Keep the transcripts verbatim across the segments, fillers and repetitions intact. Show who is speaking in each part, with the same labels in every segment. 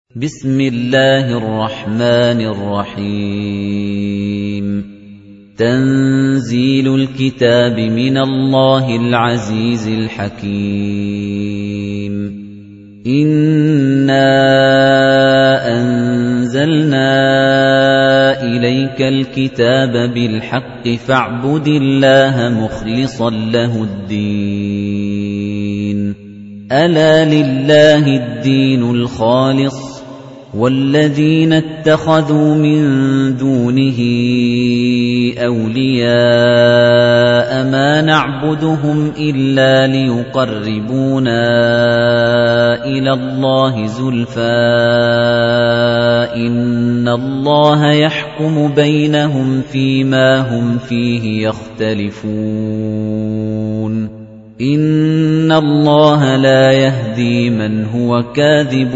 Speaker 1: بسم الله الرحمن الرحيم تنزيل الكتاب من الله العزيز الحكيم إنا أنزلنا إليك الكتاب بالحق فاعبد الله مخلصا له الدين ألا لله الدين الخالص وَالَّذِينَ اتَّخَذُوا مِن دُونِهِ أَوْلِيَاءَ مَا نَعْبُدُهُمْ إِلَّا لِيُقَرِّبُونَا إِلَى اللَّهِ زُلْفَىٰ إِنَّ اللَّهَ يَحْكُمُ بَيْنَهُمْ فِيمَا هُمْ فِيهِ يَخْتَلِفُونَ إِنَّ اللَّهَ لَا يَهْدِي مَنْ هُوَ كَاذِبٌ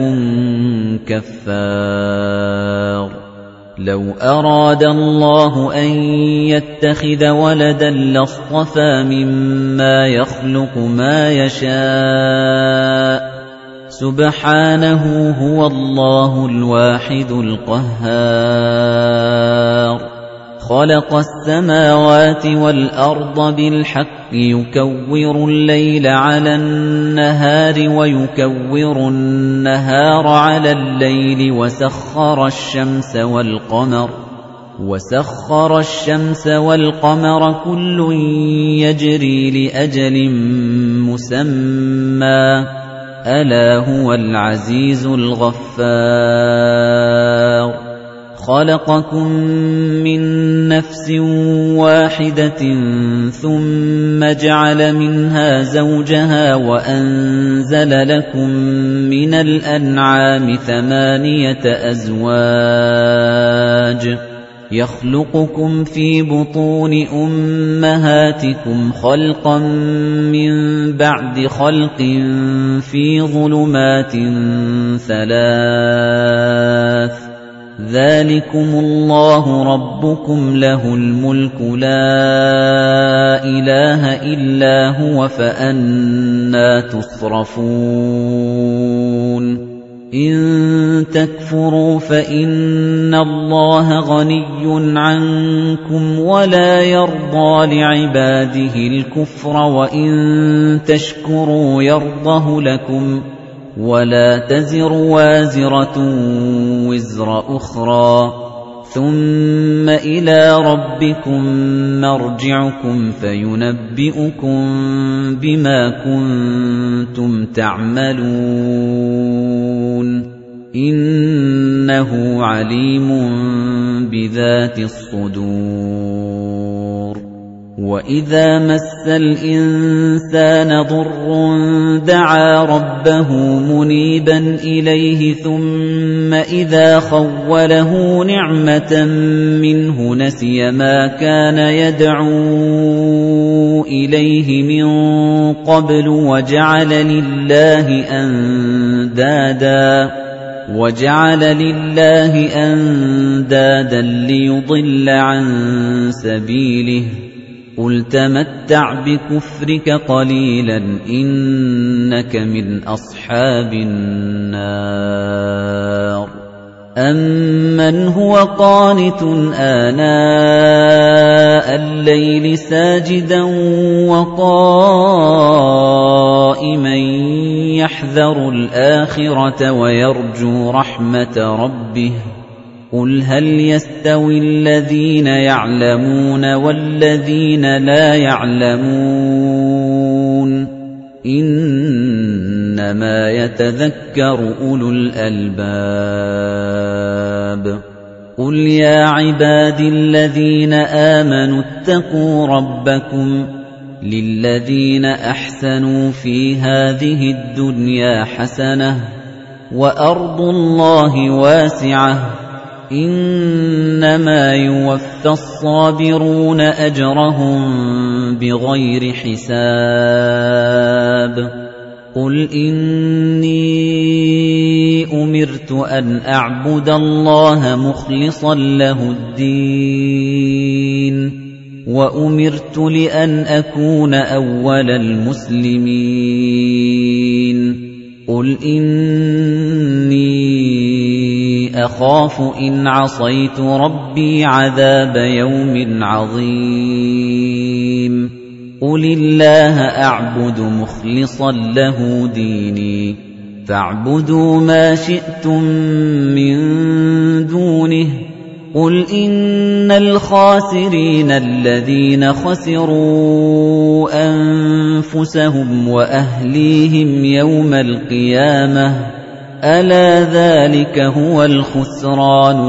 Speaker 1: كَفَّارٌ لَوْ أَرَادَ اللَّهُ أَن يَتَّخِذَ وَلَدًا لَّاصْطَفَىٰ مِمَّا يَخْلُقُ مَا يَشَاءُ سُبْحَانَهُ هُوَ اللَّهُ الْوَاحِدُ الْقَهَّارُ خَلَقَ السَّمَاوَاتِ وَالْأَرْضَ بِالْحَقِّ يُكَوِّرُ اللَّيْلَ عَلَى النَّهَارِ وَيُكَوِّرُ النَّهَارَ عَلَى اللَّيْلِ وَسَخَّرَ الشَّمْسَ وَالْقَمَرَ وَسَخَّرَ الشَّمْسَ وَالْقَمَرَ كُلٌّ يَجْرِي لِأَجَلٍ مُّسَمًّى أَلَا هُوَ الْعَزِيزُ الْغَفَّارُ خَلَقَكُم مِّن نَّفْسٍ وَاحِدَةٍ ثُمَّ جَعَلَ مِنْهَا زَوْجَهَا وَأَنزَلَ لَكُم مِّنَ الْأَنْعَامِ ثَمَانِيَةَ أَزْوَاجٍ يَخْلُقُكُمْ فِي بُطُونِ أُمَّهَاتِكُمْ خَلْقًا مِّن بَعْدِ خَلْقٍ فِي ظُلُمَاتٍ ثَلَاثٍ ذَلِكُمُ اللَّهُ رَبُّكُمْ لَهُ الْمُلْكُ لَا إِلَٰهَ إِلَّا هُوَ فَأَنَّىٰ تُصْرَفُونَ إِن تَكْفُرُوا فَإِنَّ اللَّهَ غَنِيٌّ عَنكُمْ وَلَا يَرْضَىٰ لِعِبَادِهِ الْكُفْرَ وَإِن تَشْكُرُوا يَرْضَهُ لَكُمْ وَلَا تَزِرُ وَازِرَةٌ وِزْرَ أُخْرَىٰ ثُمَّ إِلَىٰ رَبِّكُم مَّرْجِعُكُمْ فَيُنَبِّئُكُم بِمَا كُنتُمْ تَعْمَلُونَ إِنَّهُ عَلِيمٌ بِذَاتِ الصُّدُورِ وَإِذَا مَسَّ الْإِنسَانَ ضُرٌّ دَعَا رَبَّهُ مُنِيبًا إِلَيْهِ ثُمَّ إِذَا خَوَّلَهُ نِعْمَةً مِّنْهُ نَسِيَ مَا كَانَ يَدْعُو إِلَيْهِ مِن قَبْلُ وَجَعَلَ لِلَّهِ أَندَادًا وَجَعَلَ لِلَّهِ أَندَادًا لِّيُضِلَّ عَن سَبِيلِهِ قُلْ تَمَتَّعْ بِكُفْرِكَ قَلِيلًا إِنَّكَ مِنْ أَصْحَابِ النَّارِ أَمَّنْ هُوَ قَانِتٌ آنَاءَ اللَّيْلِ سَاجِدًا وَقَائِمًا يَحْذَرُ الْآخِرَةَ وَيَرْجُو رَحْمَةَ رَبِّهِ قُلْ هَلْ يَسْتَوِي الَّذِينَ يَعْلَمُونَ وَالَّذِينَ لَا يَعْلَمُونَ إِنَّمَا يَتَذَكَّرُ أُولُو الْأَلْبَابِ قُلْ يَا عِبَادِي الَّذِينَ آمَنُوا اتَّقُوا رَبَّكُمْ لِلَّذِينَ أَحْسَنُوا فِي هَٰذِهِ الدُّنْيَا حَسَنَةٌ وَأَرْضُ اللَّهِ وَاسِعَةٌ إِنَّمَا يُوَفَّى الصَّابِرُونَ أَجْرَهُم بِغَيْرِ حِسَابٍ قُلْ إِنِّي أُمِرْتُ أَنْ أَعْبُدَ اللَّهَ مُخْلِصًا لَّهُ الدِّينَ وَأُمِرْتُ لِأَنْ أَكُونَ أَوَّلَ الْمُسْلِمِينَ قُلْ إِنِّي أخاف إن عصيت ربي عذاب يوم عظيم قل الله أعبد مخلصا له ديني فاعبدوا ما شئتم من دونه قل إن الخاسرين الذين خسروا أنفسهم وأهليهم يوم القيامة ألا ذلك هو الخسران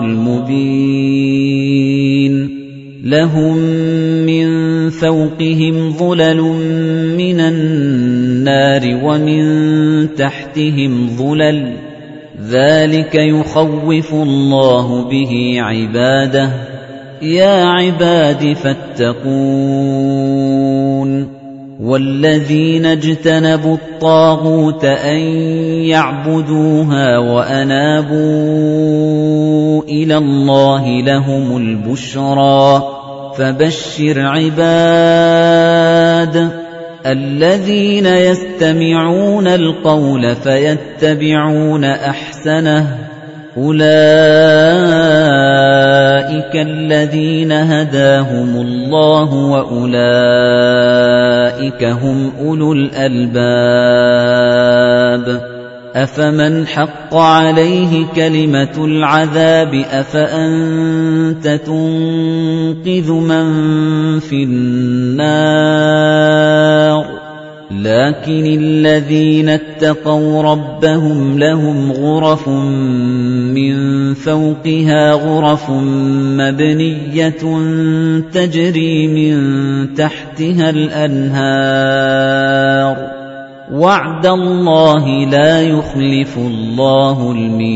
Speaker 1: المبين لهم من فوقهم ظلل من النار ومن تحتهم ظلل ذلك يخوف الله به عباده يا عباد فاتقون والذين اجتنبوا الطاغوت أن يعبدوها وأنابوا إلى الله لهم البشرى فبشر عباد الذين يستمعون القول فيتبعون أحسنه أولئك الذين هداهم الله وأولئك هم أولو الألباب أفمن حق عليه كلمة العذاب أفأنت تنقذ من في النار لكن الذين اتقوا ربهم لهم غرف من فوقها غرف مبنية تجري من تحتها الأنهار وعد الله لا يخلف الله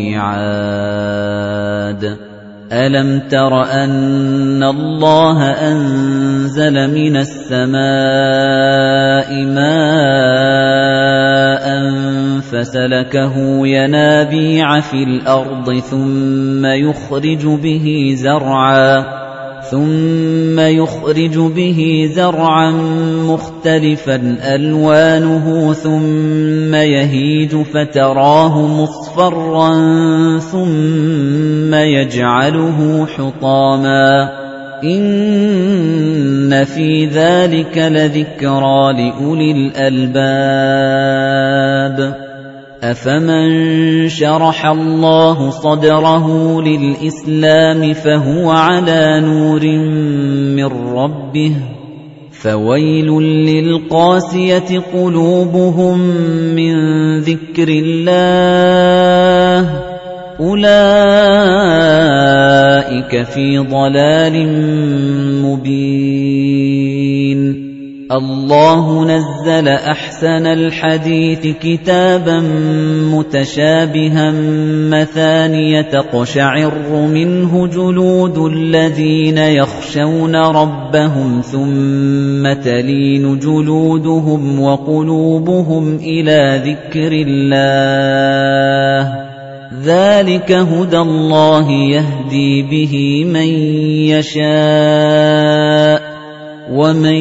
Speaker 1: الميعاد ألم تر أن الله أنزل من السماء ماء فسلكه ينابيع في الأرض ثم يخرج به زرعا ثم يخرج به زرعا مختلفا ألوانه ثم يهيج فتراه مصفرا ثم يجعله حطاما إن في ذلك لذكرى لأولي الألباب أفمن شرح الله صدره للإسلام فهو على نور من ربه فويل للقاسية قلوبهم من ذكر الله أولئك في ضلال مبين الله نزل أحسن الحديث كتابا متشابها مثانية تقشعر منه جلود الذين يخشون ربهم ثم تلين جلودهم وقلوبهم إلى ذكر الله ذلك هدى الله يهدي به من يشاء ومن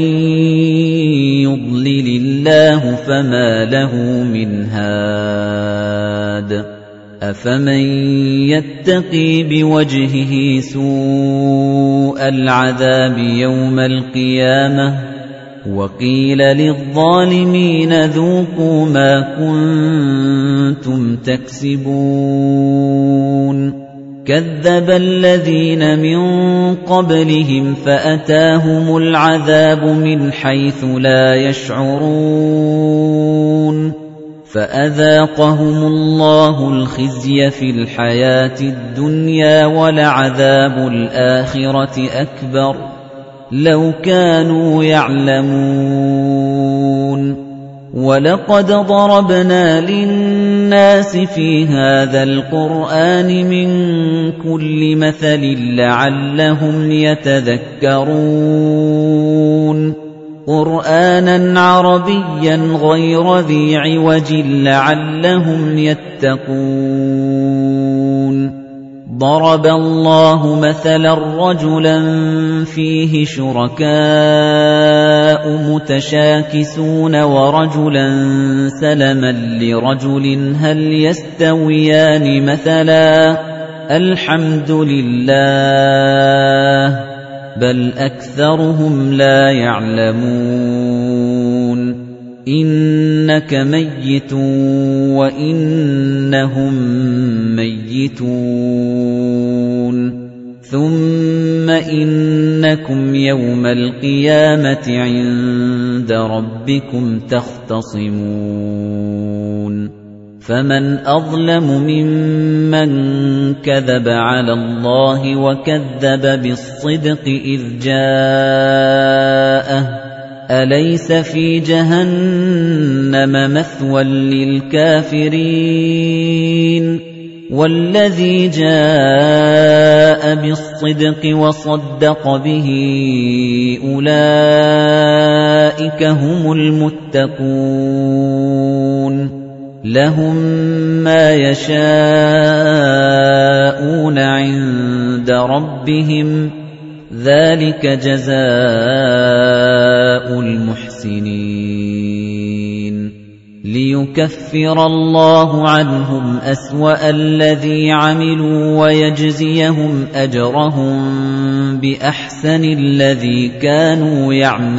Speaker 1: يضلل الله فما له من هاد أفمن يتقي بوجهه سوء العذاب يوم القيامة وقيل للظالمين ذوقوا ما كنتم تكسبون كذب الذين من قبلهم فأتاهم العذاب من حيث لا يشعرون فأذاقهم الله الخزي في الحياة الدنيا ولعذاب الآخرة أكبر لو كانوا يعلمون وَلَقَدْ ضَرَبْنَا لِلنَّاسِ فِي هَذَا الْقُرْآنِ مِنْ كُلِّ مَثَلٍ لَعَلَّهُمْ يَتَذَكَّرُونَ قُرْآنًا عَرَبِيًّا غَيْرَ ذِي عِوَجٍ لَعَلَّهُمْ يَتَّقُونَ ضَرَبَ اللَّهُ مَثَلًا رَجُلًا فِيهِ شُرَكَاءُ مُتَشَاكِسُونَ وَرَجُلًا سَلَمًا لِرَجُلٍ هَلْ يَسْتَوِيَانِ مَثَلًا الحمد لله بل أكثرهم لا يعلمون إنك ميت وإنهم ميتون ثم إنكم يوم القيامة عند ربكم تختصمون فمن أظلم ممن كذب على الله وكذب بالصدق إذ جاءه أليس في جهنم مثوى للكافرين والذي جاء بالصدق وصدق به أولئك هم المتقون لهم ما يشاءون عند ربهم ذلك جزاء المحسنين ليكفر الله عنهم أسوأ الذي عملوا ويجزيهم أجرهم بأحسن الذي كانوا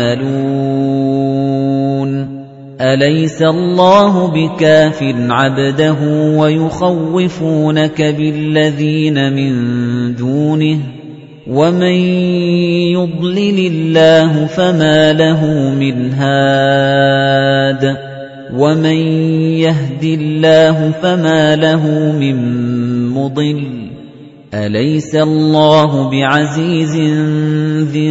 Speaker 1: يعملون أليس الله بكاف عبده ويخوفونك بالذين من دونه ومن يضلل الله فما له من هاد ومن يهد الله فما له من مضل أليس الله بعزيز ذي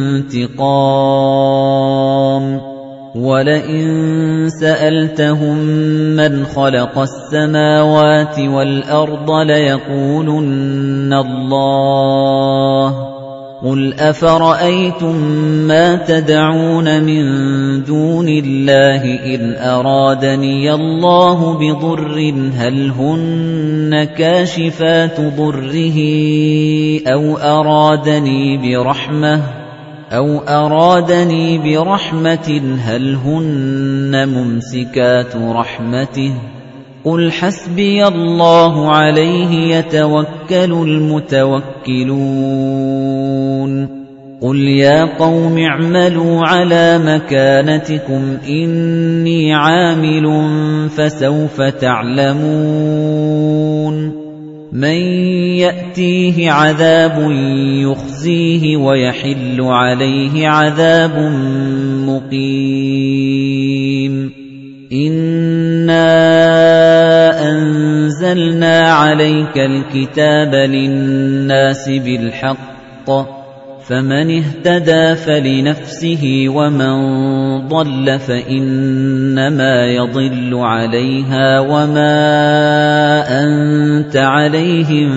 Speaker 1: انتقام ولئن سألتهم من خلق السماوات والأرض ليقولن الله قل أفرأيتم ما تدعون من دون الله إن أرادني الله بضر هل هن كاشفات ضره أو أرادني برحمة أو أرادني برحمة هل هن ممسكات رحمته قل حسبي الله عليه يتوكل المتوكلون قل يا قوم اعملوا على مكانتكم إني عامل فسوف تعلمون من يأتيه عذاب يخزيه ويحل عليه عذاب مقيم إنا أنزلنا عليك الكتاب للناس بالحق فمن اهتدى فلنفسه ومن ضل فإنما يضل عليها وما أنت عليهم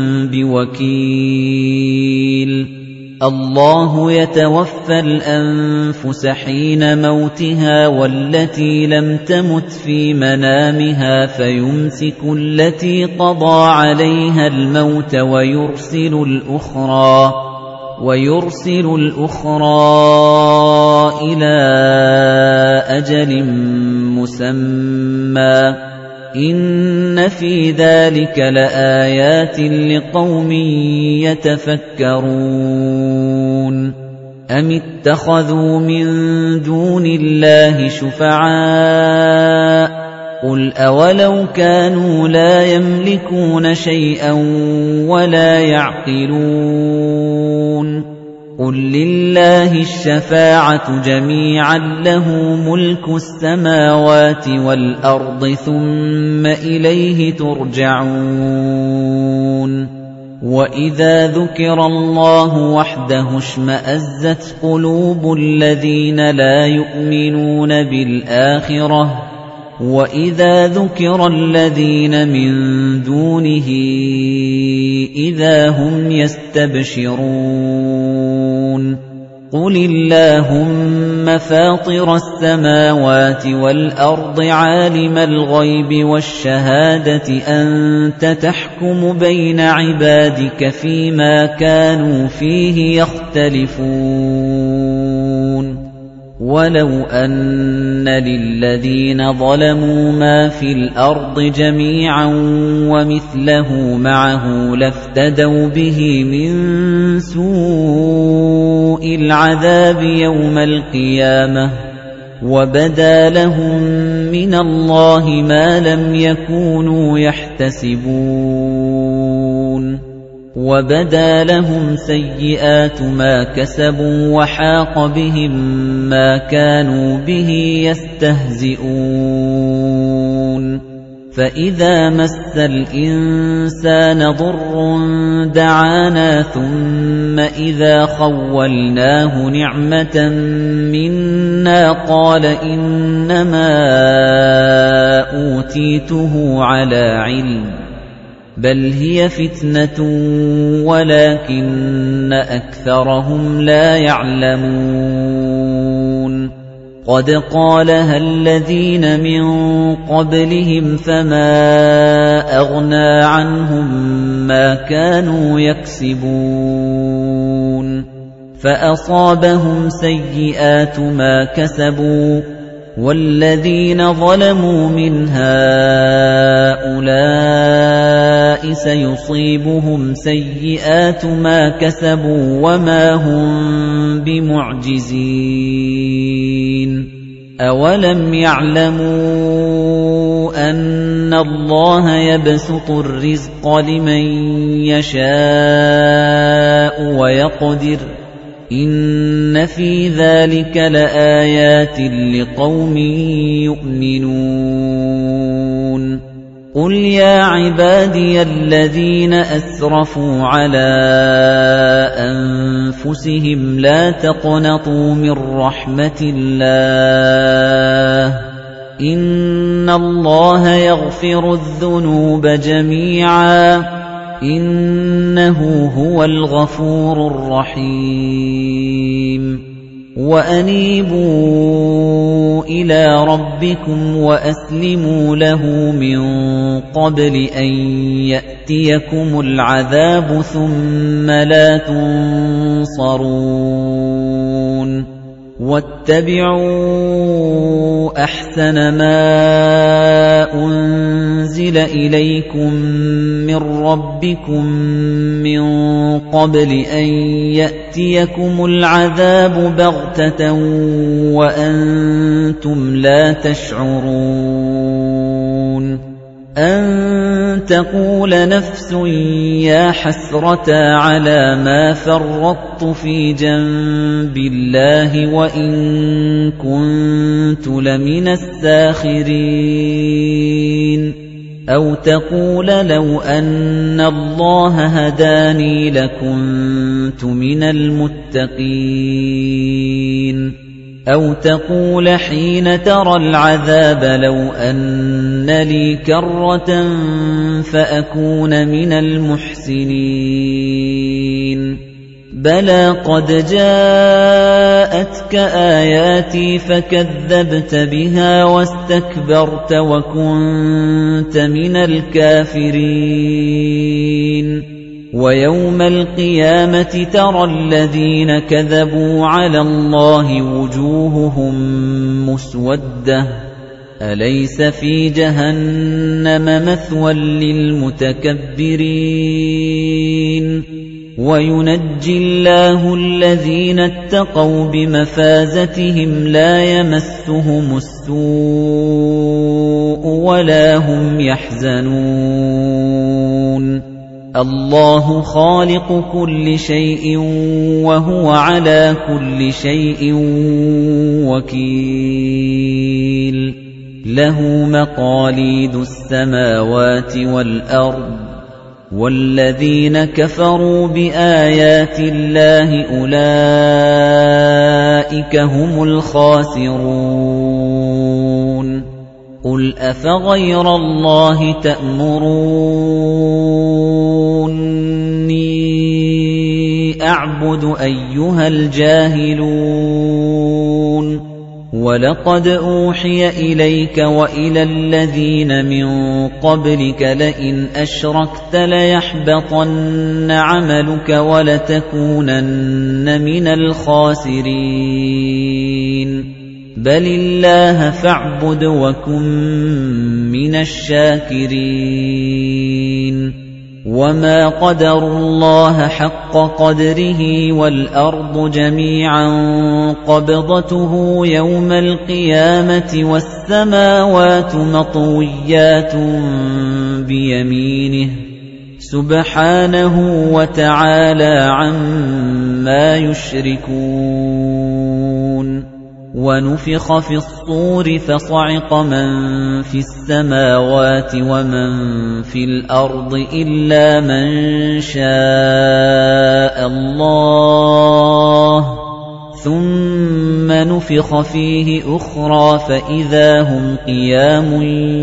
Speaker 1: بوكيل الله يتوفى الأنفس حين موتها والتي لم تمت في منامها فيمسك التي قضى عليها الموت ويرسل الأخرى ويرسل الأخرى إلى أجل مسمى إن في ذلك لآيات لقوم يتفكرون أم اتخذوا من دون الله شفعاء قل أولو كانوا لا يملكون شيئا ولا يعقلون قل لله الشفاعة جميعا له ملك السماوات والأرض ثم إليه ترجعون وإذا ذكر الله وحده اشمأزت قلوب الذين لا يؤمنون بالآخرة وَإِذَا ذُكِرَ الَّذِينَ مِن دُونِهِ إِذَا هُمْ يَسْتَبْشِرُونَ قُلِ اللَّهُمَّ فَاطِرَ السَّمَاوَاتِ وَالْأَرْضِ عَالِمَ الْغَيْبِ وَالشَّهَادَةِ أَنْتَ تَحْكُمُ بَيْنَ عِبَادِكَ فِيمَا كَانُوا فِيهِ يَخْتَلِفُونَ وَلَوْ أَنَّ لِلَّذِينَ ظَلَمُوا مَا فِي الْأَرْضِ جَمِيعًا وَمِثْلَهُ مَعَهُ لَافْتَدَوْا بِهِ مِن سُوءِ الْعَذَابِ يَوْمَ الْقِيَامَةِ وَبَدَا لَهُم مِّنَ اللَّهِ مَا لَمْ يَكُونُوا يَحْتَسِبُونَ وَبَدَا لَهُمْ سَيِّئَاتُ مَا كَسَبُوا وَحَاقَ بِهِم مَّا كَانُوا بِهِ يَسْتَهْزِئُونَ فَإِذَا مَسَّ الْإِنسَانَ ضُرٌّ دَعَانَا ثُمَّ إِذَا خَوَّلْنَاهُ نِعْمَةً مِنَّا قَالَ إِنَّمَا أُوتِيتُهُ عَلَى عِلْمٍ بَلْ هِيَ فِتْنَةٌ وَلَكِنَّ أَكْثَرَهُمْ لَا يَعْلَمُونَ قَدْ قَالَهَا الَّذِينَ مِن قَبْلِهِمْ فَمَا أَغْنَىٰ عَنْهُم مَّا كَانُوا يَكْسِبُونَ فَأَصَابَهُمْ سَيِّئَاتُ مَا كَسَبُوا وَالَّذِينَ ظَلَمُوا مِنْ هَٰؤُلَاءِ سَيُصِيبُهُمْ سَيِّئَاتُ مَا كَسَبُوا وَمَا هُم بِمُعْجِزِينَ أَوَلَمْ يَعْلَمُوا أَنَّ اللَّهَ يَبْسُطُ الرِّزْقَ لِمَن يَشَاءُ وَيَقْدِرُ إِنَّ فِي ذَلِكَ لَآيَاتٍ لِقَوْمٍ يُؤْمِنُونَ قُلْ يَا عِبَادِيَ الَّذِينَ أَسْرَفُوا عَلَىٰ أَنفُسِهِمْ لَا تَقْنَطُوا مِن رَّحْمَةِ اللَّهِ إِنَّ اللَّهَ يَغْفِرُ الذُّنُوبَ جَمِيعًا إِنَّهُ هُوَ الْغَفُورُ الرَّحِيمُ وَأَنِيبُوا إِلَىٰ رَبِّكُمْ وَأَسْلِمُوا لَهُ مِن قَبْلِ أَن يَأْتِيَكُمُ الْعَذَابُ ثُمَّ لَا تُنصَرُونَ وَاتَّبِعُوا أَحْسَنَ مَا أُنزِلَ إِلَيْكُم مِّن رَّبِّكُم مِّن قَبْلِ أَن يَأْتِيَكُمُ الْعَذَابُ بَغْتَةً وَأَنتُمْ لَا تَشْعُرُونَ أَن تَقُولَ نَفْسٌ يَا حَسْرَتَا عَلَىٰ مَا فَرَّطتُ فِي جَنبِ اللَّهِ وَإِن كُنتُ لَمِنَ السَّاخِرِينَ أَوْ تَقُولَ لَوْ أَنَّ اللَّهَ هَدَانِي لَكُنتُ مِنَ الْمُتَّقِينَ أَوْ تَقُولَ حِينَ تَرَى الْعَذَابَ لَوْ أَنَّ لِي كَرَّةً فَأَكُونَ مِنَ الْمُحْسِنِينَ بَلَىٰ قَدْ جَاءَتْكَ آيَاتِي فَكَذَّبْتَ بِهَا وَاسْتَكْبَرْتَ وَكُنتَ مِنَ الْكَافِرِينَ وَيَوْمَ الْقِيَامَةِ تَرَى الَّذِينَ كَذَبُوا عَلَى اللَّهِ وُجُوهُهُم مُّسْوَدَّةٌ أَلَيْسَ فِي جَهَنَّمَ مَثْوًى لِّلْمُتَكَبِّرِينَ وَيُنَجِّي اللَّهُ الَّذِينَ اتَّقَوْا بِمَفَازَتِهِمْ لَا يَمَسُّهُمُ السُّوءُ وَلَا هُمْ يَحْزَنُونَ اللَّهُ خَالِقُ كُلِّ شَيْءٍ وَهُوَ عَلَى كُلِّ شَيْءٍ وَكِيلٌ لَهُ مَقَالِيدُ السَّمَاوَاتِ وَالْأَرْضِ وَالَّذِينَ كَفَرُوا بِآيَاتِ اللَّهِ أُولَئِكَ هُمُ الْخَاسِرُونَ قُلْ أَفَغَيْرَ اللَّهِ تَأْمُرُونِّي أَعْبُدُ أَيُّهَا الْجَاهِلُونَ وَلَقَدْ أُوحِيَ إِلَيْكَ وَإِلَى الَّذِينَ مِن قَبْلِكَ لَئِنْ أَشْرَكْتَ لَيَحْبَطَنَّ عَمَلُكَ وَلَتَكُونَنَّ مِنَ الْخَاسِرِينَ بَلِ اللَّهَ فَاعْبُدْ وَكُن مِّنَ الشَّاكِرِينَ وَمَا قَدَرُوا اللَّهَ حَقَّ قَدْرِهِ وَالْأَرْضُ جَمِيعًا قَبْضَتُهُ يَوْمَ الْقِيَامَةِ وَالسَّمَاوَاتُ مَطْوِيَّاتٌ بِيَمِينِهِ سُبْحَانَهُ وَتَعَالَى عَمَّا يُشْرِكُونَ وَنُفِخَ فِي الصُّورِ فَصَعِقَ مَن فِي السَّمَاوَاتِ وَمَن فِي الْأَرْضِ إِلَّا مَن شَاءَ اللَّهُ ثُمَّ نُفِخَ فِيهِ أُخْرَى فَإِذَا هُمْ قِيَامٌ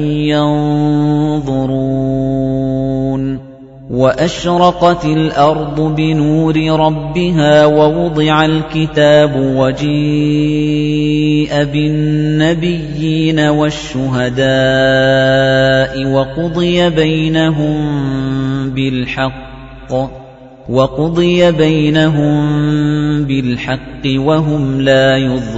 Speaker 1: يَنظُرُونَ وَأَشْرَقَتِ الْأَرْضُ بِنُورِ رَبِّهَا وَوُضِعَ الْكِتَابُ وَجِيءَ بِالنَّبِيِّينَ وَالشُّهَدَاءِ وَقُضِيَ بَيْنَهُم بِالْحَقِّ وَقُضِيَ بَيْنَهُم بِالْحَقِّ وَهُمْ لَا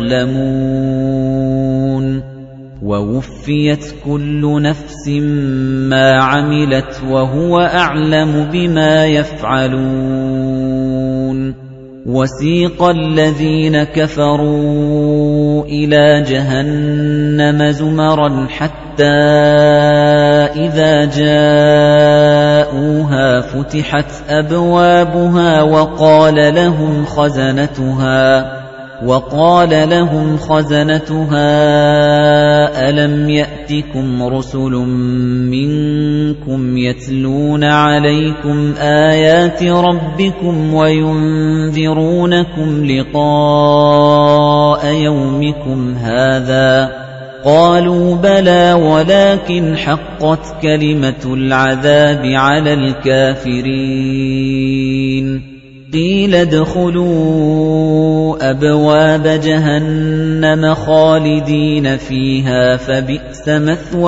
Speaker 1: يُظْلَمُونَ وَوُفِّيَتْ كُلُّ نَفْسٍ مَا عَمِلَتْ وَهُوَ أَعْلَمُ بِمَا يَفْعَلُونَ وَسِيقَ الَّذِينَ كَفَرُوا إِلَى جَهَنَّمَ زُمَرًا حَتَّى إِذَا جَاءُوهَا فُتِحَتْ أَبْوَابُهَا وَقَالَ لَهُمْ خَزَنَتُهَا وَقَالَ لَهُمْ خَزَنَتُهَا أَلَمْ يَأْتِكُمْ رُسُلٌ مِّنكُمْ يَتْلُونَ عَلَيْكُمْ آيَاتِ رَبِّكُمْ وَيُنذِرُونَكُمْ لِقَاءَ يَوْمِكُمْ هَٰذَا قَالُوا بَلَىٰ وَلَٰكِنْ حَقَّتْ كَلِمَةُ الْعَذَابِ عَلَى الْكَافِرِينَ قِيلَ ادْخُلُوا أَبْوَابَ جَهَنَّمَ خَالِدِينَ فِيهَا فَبِئْسَ مَثْوَى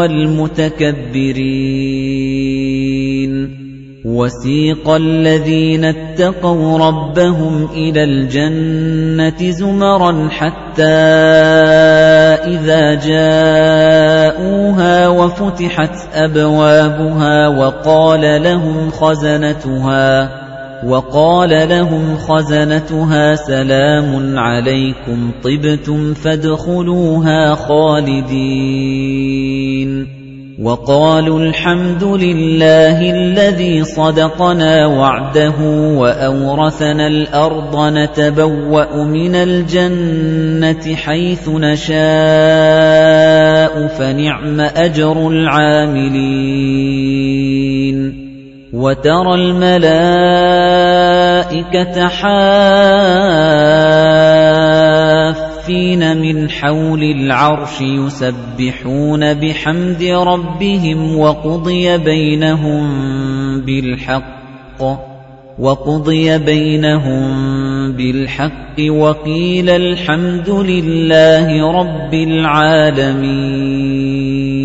Speaker 1: الْمُتَكَبِّرِينَ وَسِيقَ الَّذِينَ اتَّقَوْا رَبَّهُمْ إِلَى الْجَنَّةِ زُمَرًا حَتَّى إِذَا جَاءُوهَا وَفُتِحَتْ أَبْوَابُهَا وَقَالَ لَهُمْ خَزَنَتُهَا وَقَالَ لَهُمْ خَزَنَتُهَا سَلَامٌ عَلَيْكُمْ طِبْتُمْ فَادْخُلُوهَا خَالِدِينَ وَقَالُوا الْحَمْدُ لِلَّهِ الَّذِي صَدَقَنَا وَعْدَهُ وَأَوْرَثَنَا الْأَرْضَ نَتَبَوَّأُ مِنَ الْجَنَّةِ حَيْثُ نَشَاءُ فَنِعْمَ أَجْرُ الْعَامِلِينَ وَتَرَى الْمَلَائِكَةَ حَافِّينَ مِنْ حَوْلِ الْعَرْشِ يُسَبِّحُونَ بِحَمْدِ رَبِّهِمْ وَقُضِيَ بَيْنَهُم بِالْحَقِّ وَقُضِيَ بَيْنَهُم بِالْحَقِّ وَقِيلَ الْحَمْدُ لِلَّهِ رَبِّ الْعَالَمِينَ